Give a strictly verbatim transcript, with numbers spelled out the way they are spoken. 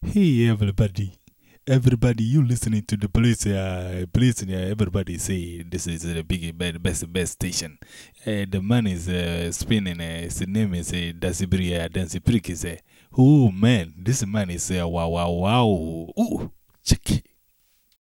Hey everybody, everybody, you listening to the police, uh, police, uh, everybody say this is the big, best, best, best station. Uh, the man is uh, spinning, uh, his name is uh, Dasibria, Dancy Prick is uh, oh man, this man is uh, wow, wow, wow. Ooh, check.